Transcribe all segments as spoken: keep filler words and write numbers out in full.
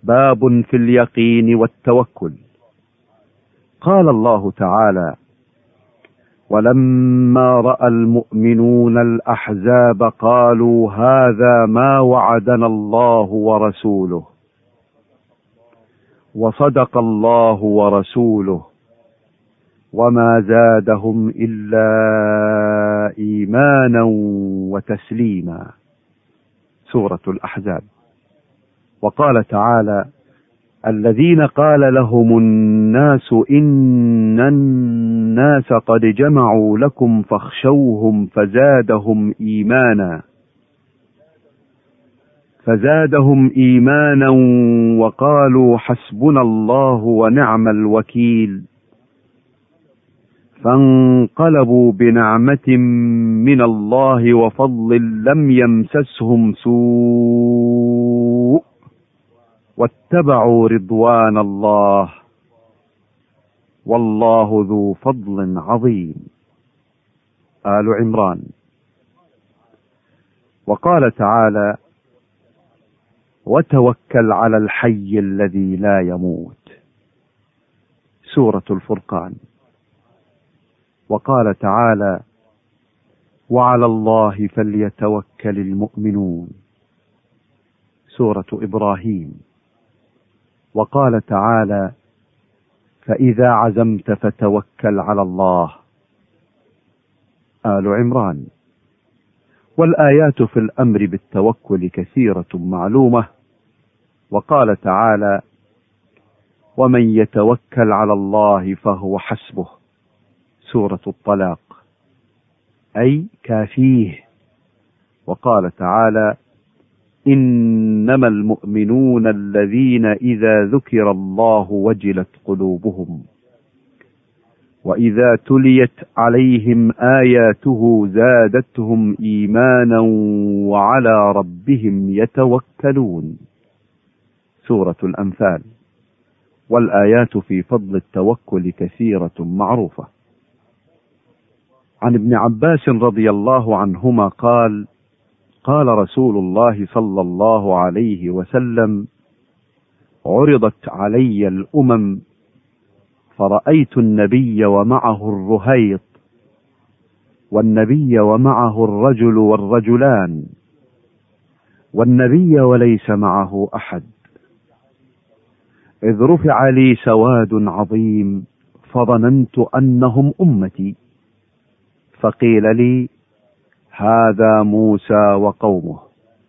باب في اليقين والتوكل. قال الله تعالى: ولما رأى المؤمنون الأحزاب قالوا هذا ما وعدنا الله ورسوله وصدق الله ورسوله وما زادهم إلا إيمانا وتسليما. سورة الأحزاب. وقال تعالى: الذين قال لهم الناس إن الناس قد جمعوا لكم فاخشوهم فزادهم إيمانا فزادهم إيمانا وقالوا حسبنا الله ونعم الوكيل. فانقلبوا بنعمة من الله وفضل لم يمسسهم سوء واتبعوا رضوان الله والله ذو فضل عظيم. آل عمران. وقال تعالى: وتوكل على الحي الذي لا يموت. سورة الفرقان. وقال تعالى: وعلى الله فليتوكل المؤمنون. سورة إبراهيم. وقال تعالى: فإذا عزمت فتوكل على الله. آل عمران. والآيات في الأمر بالتوكل كثيرة معلومة. وقال تعالى: ومن يتوكل على الله فهو حسبه. سورة الطلاق، أي كافيه. وقال تعالى: إنما المؤمنون الذين إذا ذكر الله وجلت قلوبهم وإذا تليت عليهم آياته زادتهم إيمانا وعلى ربهم يتوكلون. سورة الأنفال. والآيات في فضل التوكل كثيرة معروفة. عن ابن عباس رضي الله عنهما قال: قال رسول الله صلى الله عليه وسلم: عرضت علي الأمم فرأيت النبي ومعه الرهيط والنبي ومعه الرجل والرجلان والنبي وليس معه أحد، إذ رفع لي سواد عظيم فظننت أنهم أمتي، فقيل لي: هذا موسى وقومه،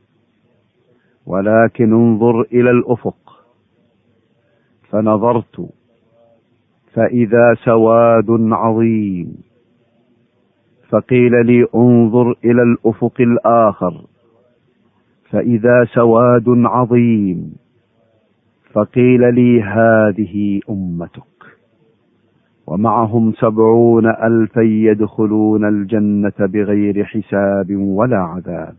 ولكن انظر إلى الأفق. فنظرت فإذا سواد عظيم، فقيل لي: انظر إلى الأفق الآخر، فإذا سواد عظيم، فقيل لي: هذه أمتك، ومعهم سبعون ألفا يدخلون الجنة بغير حساب ولا عذاب.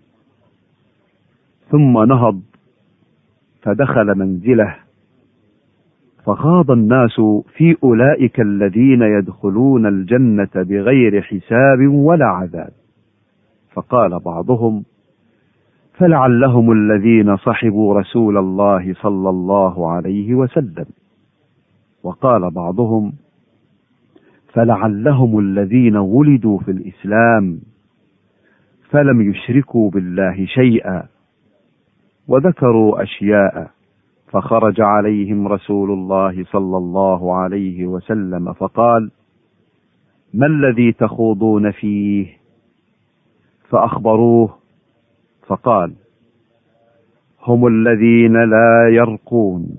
ثم نهض فدخل منزله، فخاض الناس في أولئك الذين يدخلون الجنة بغير حساب ولا عذاب، فقال بعضهم: فلعلهم الذين صحبوا رسول الله صلى الله عليه وسلم. وقال بعضهم: فلعلهم الذين ولدوا في الإسلام فلم يشركوا بالله شيئا. وذكروا أشياء، فخرج عليهم رسول الله صلى الله عليه وسلم فقال: ما الذي تخوضون فيه؟ فأخبروه، فقال: هم الذين لا يرقون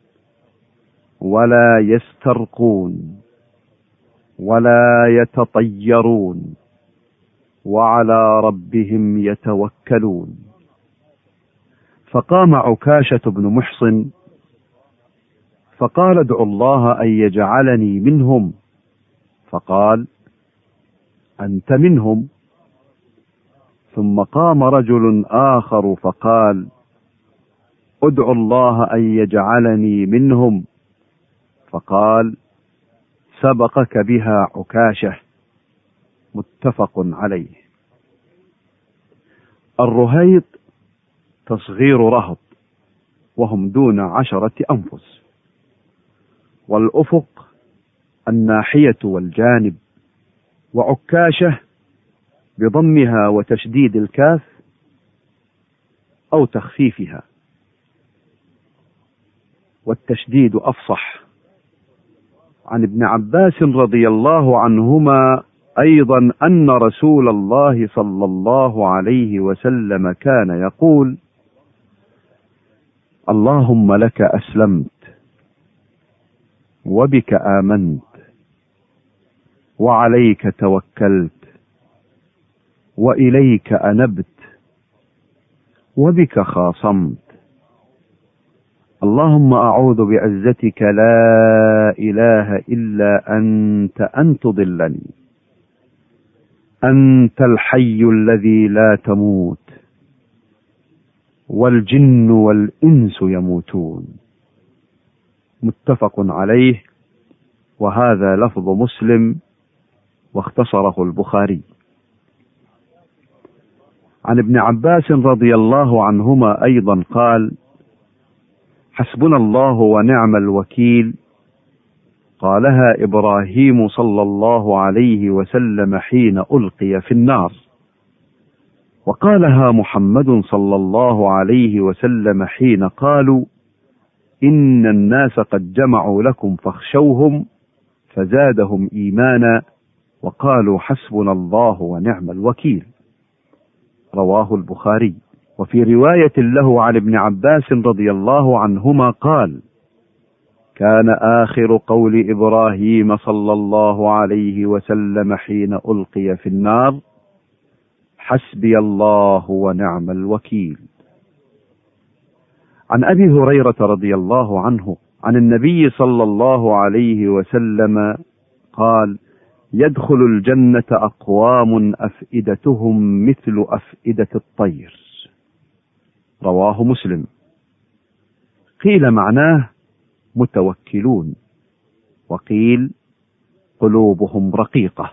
ولا يسترقون ولا يتطيرون وعلى ربهم يتوكلون. فقام عكاشة بن محصن فقال: ادعوا الله أن يجعلني منهم. فقال: أنت منهم. ثم قام رجل آخر فقال: ادعوا الله أن يجعلني منهم. فقال: سبقك بها عكاشة. متفق عليه. الرهيط تصغير رهط، وهم دون عشرة أنفس. والأفق الناحية والجانب. وعكاشة بضمها وتشديد الكاف أو تخفيفها، والتشديد أفصح. عن ابن عباس رضي الله عنهما أيضا أن رسول الله صلى الله عليه وسلم كان يقول: اللهم لك أسلمت وبك آمنت وعليك توكلت وإليك أنبت وبك خاصمت. اللهم أعوذ بعزتك لا إله إلا أنت أن تضلني. أنت الحي الذي لا تموت والجن والإنس يموتون. متفق عليه، وهذا لفظ مسلم واختصره البخاري. عن ابن عباس رضي الله عنهما أيضا قال: حسبنا الله ونعم الوكيل قالها إبراهيم صلى الله عليه وسلم حين ألقي في النار، وقالها محمد صلى الله عليه وسلم حين قالوا: إن الناس قد جمعوا لكم فاخشوهم فزادهم إيمانا وقالوا حسبنا الله ونعم الوكيل. رواه البخاري. وفي رواية له عن ابن عباس رضي الله عنهما قال: كان آخر قول إبراهيم صلى الله عليه وسلم حين ألقي في النار: حسبي الله ونعم الوكيل. عن أبي هريرة رضي الله عنه عن النبي صلى الله عليه وسلم قال: يدخل الجنة أقوام أفئدتهم مثل أفئدة الطير. رواه مسلم. قيل معناه متوكلون، وقيل قلوبهم رقيقة.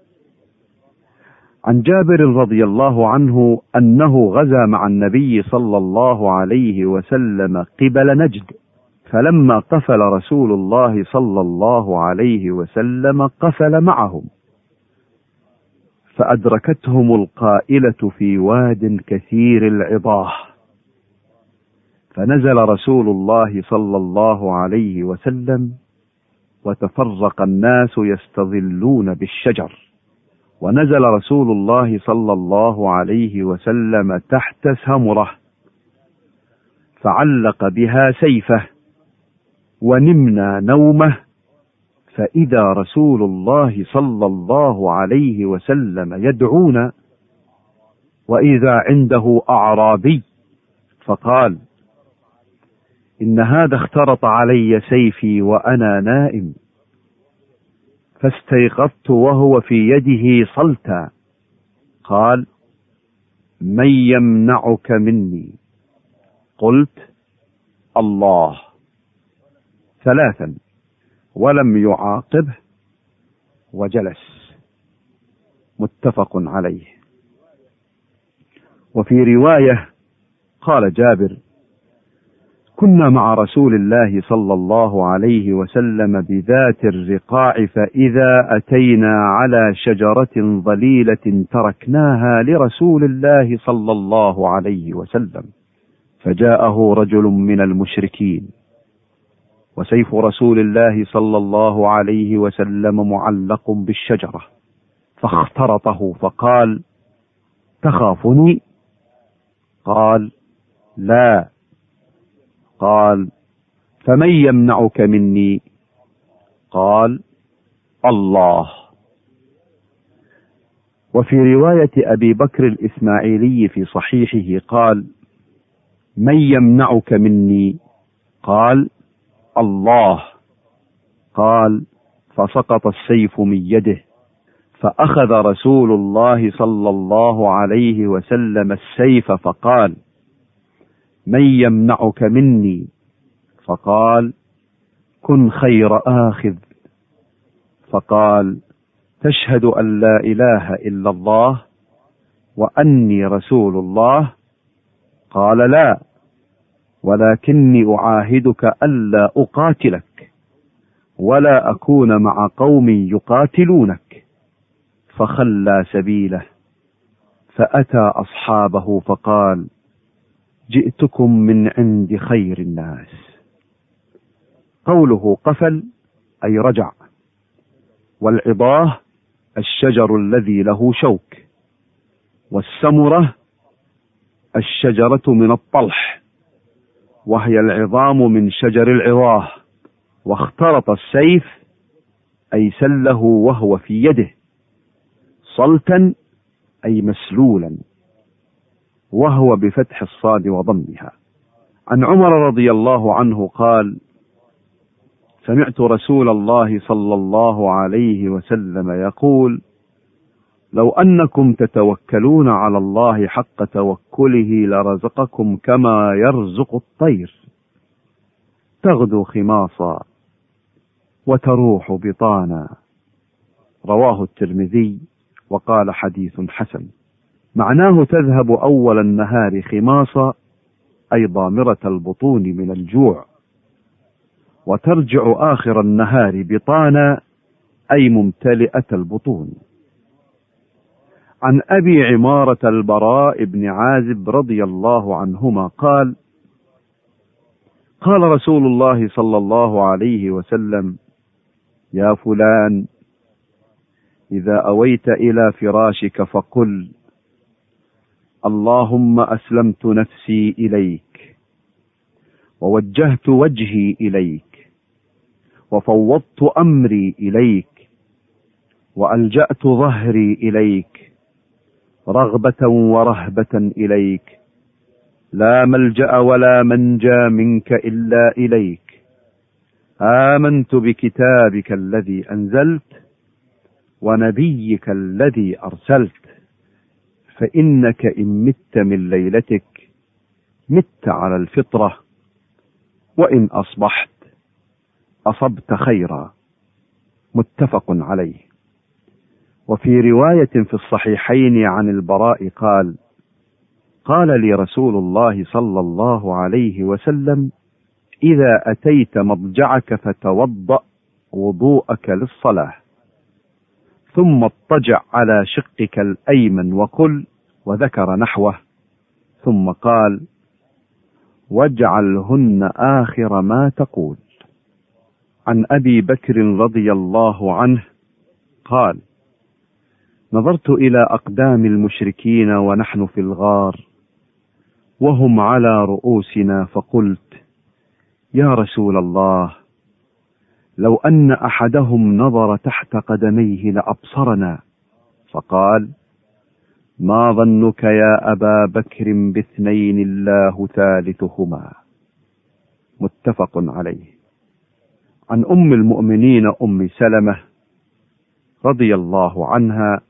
عن جابر رضي الله عنه أنه غزا مع النبي صلى الله عليه وسلم قبل نجد، فلما قفل رسول الله صلى الله عليه وسلم قفل معهم، فأدركتهم القائلة في واد كثير العضاه، فنزل رسول الله صلى الله عليه وسلم وتفرق الناس يستظلون بالشجر، ونزل رسول الله صلى الله عليه وسلم تحت سمرة فعلق بها سيفه، ونمنا نومه، فإذا رسول الله صلى الله عليه وسلم يدعونا، وإذا عنده أعرابي فقال: إن هذا اخترط علي سيفي وأنا نائم، فاستيقظت وهو في يده صلتا. قال: من يمنعك مني؟ قلت: الله، ثلاثا، ولم يعاقبه وجلس. متفق عليه. وفي رواية قال جابر: كنا مع رسول الله صلى الله عليه وسلم بذات الرقاع، فإذا أتينا على شجرة ظليلة تركناها لرسول الله صلى الله عليه وسلم، فجاءه رجل من المشركين، وسيف رسول الله صلى الله عليه وسلم معلق بالشجرة، فاخترطه فقال: تخافني؟ قال: لا. قال: فمن يمنعك مني؟ قال: الله. وفي رواية أبي بكر الإسماعيلي في صحيحه قال: من يمنعك مني؟ قال: الله. قال: فسقط السيف من يده، فأخذ رسول الله صلى الله عليه وسلم السيف فقال: من يمنعك مني؟ فقال: كن خير آخذ. فقال: تشهد أن لا إله إلا الله وأني رسول الله؟ قال: لا. ولكني أعاهدك ألا أقاتلك ولا أكون مع قوم يقاتلونك. فخلى سبيله، فأتى أصحابه فقال: جئتكم من عند خير الناس. قوله قفل أي رجع، والعضاه الشجر الذي له شوك، والسمرة الشجرة من الطلح، وهي العظام من شجر العظاه. واخترط السيف أي سله وهو في يده، صلتا أي مسلولا، وهو بفتح الصاد وضمها. عن عمر رضي الله عنه قال: سمعت رسول الله صلى الله عليه وسلم يقول: لو أنكم تتوكلون على الله حق توكله لرزقكم كما يرزق الطير، تغدو خماصا وتروح بطانا. رواه الترمذي وقال حديث حسن. معناه تذهب أول النهار خماصا أي ضامرة البطون من الجوع، وترجع آخر النهار بطانا أي ممتلئة البطون. عن أبي عمارة البراء بن عازب رضي الله عنهما قال: قال رسول الله صلى الله عليه وسلم: يا فلان، إذا أويت إلى فراشك فقل: اللهم أسلمت نفسي إليك، ووجهت وجهي إليك، وفوضت أمري إليك، وألجأت ظهري إليك، رغبة ورهبة إليك، لا ملجأ ولا منجى منك إلا إليك. آمنت بكتابك الذي أنزلت ونبيك الذي أرسلت، فإنك إن مت من ليلتك مت على الفطرة، وإن أصبحت أصبت خيرا. متفق عليه. وفي رواية في الصحيحين عن البراء قال: قال لي رسول الله صلى الله عليه وسلم: إذا أتيت مضجعك فتوضأ وضوءك للصلاة، ثم اضطجع على شقك الأيمن وقل، وذكر نحوه، ثم قال: واجعلهن آخر ما تقول. عن أبي بكر رضي الله عنه قال: نظرت إلى أقدام المشركين ونحن في الغار وهم على رؤوسنا، فقلت: يا رسول الله، لو أن أحدهم نظر تحت قدميه لأبصرنا. فقال: ما ظنك يا أبا بكر باثنين الله ثالثهما. متفق عليه. عن أم المؤمنين أم سلمة رضي الله عنها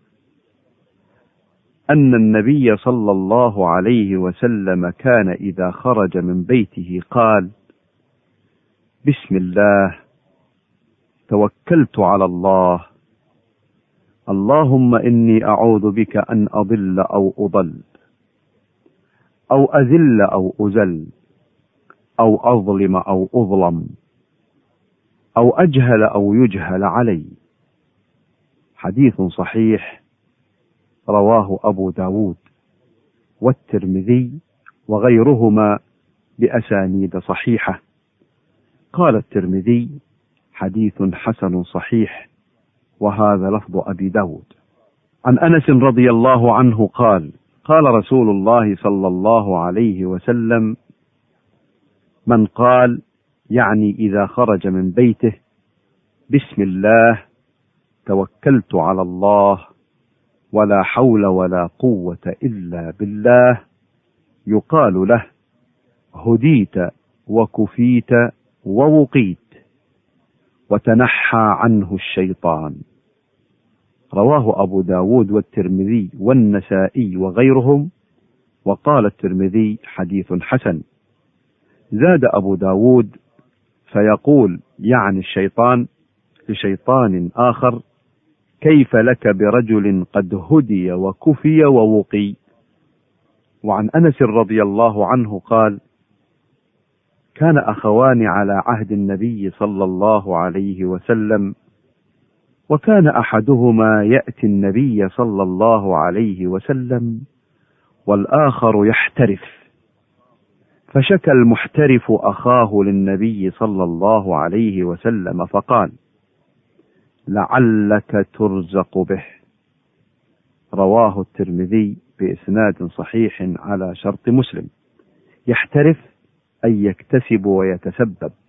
أن النبي صلى الله عليه وسلم كان إذا خرج من بيته قال: بسم الله، توكلت على الله، اللهم إني أعوذ بك أن أضل أو أضل، أو أذل أو أزل، أو أظلم أو أظلم، أو أجهل أو يجهل علي. حديث صحيح رواه أبو داود والترمذي وغيرهما بأسانيد صحيحة. قال الترمذي: حديث حسن صحيح، وهذا لفظ أبي داود. عن أنس رضي الله عنه قال: قال رسول الله صلى الله عليه وسلم: من قال، يعني إذا خرج من بيته: بسم الله، توكلت على الله، ولا حول ولا قوة إلا بالله، يقال له: هديت وكفيت ووقيت، وتنحى عنه الشيطان. رواه أبو داود والترمذي والنسائي وغيرهم. وقال الترمذي: حديث حسن. زاد أبو داود: فيقول يعني الشيطان لشيطان آخر: كيف لك برجل قد هدي وكفي ووقي. وعن أنس رضي الله عنه قال: كان أخوان على عهد النبي صلى الله عليه وسلم، وكان أحدهما يأتي النبي صلى الله عليه وسلم والآخر يحترف، فشكى المحترف أخاه للنبي صلى الله عليه وسلم فقال: لعلك ترزق به. رواه الترمذي بإسناد صحيح على شرط مسلم. يحترف أي يكتسب ويتسبب.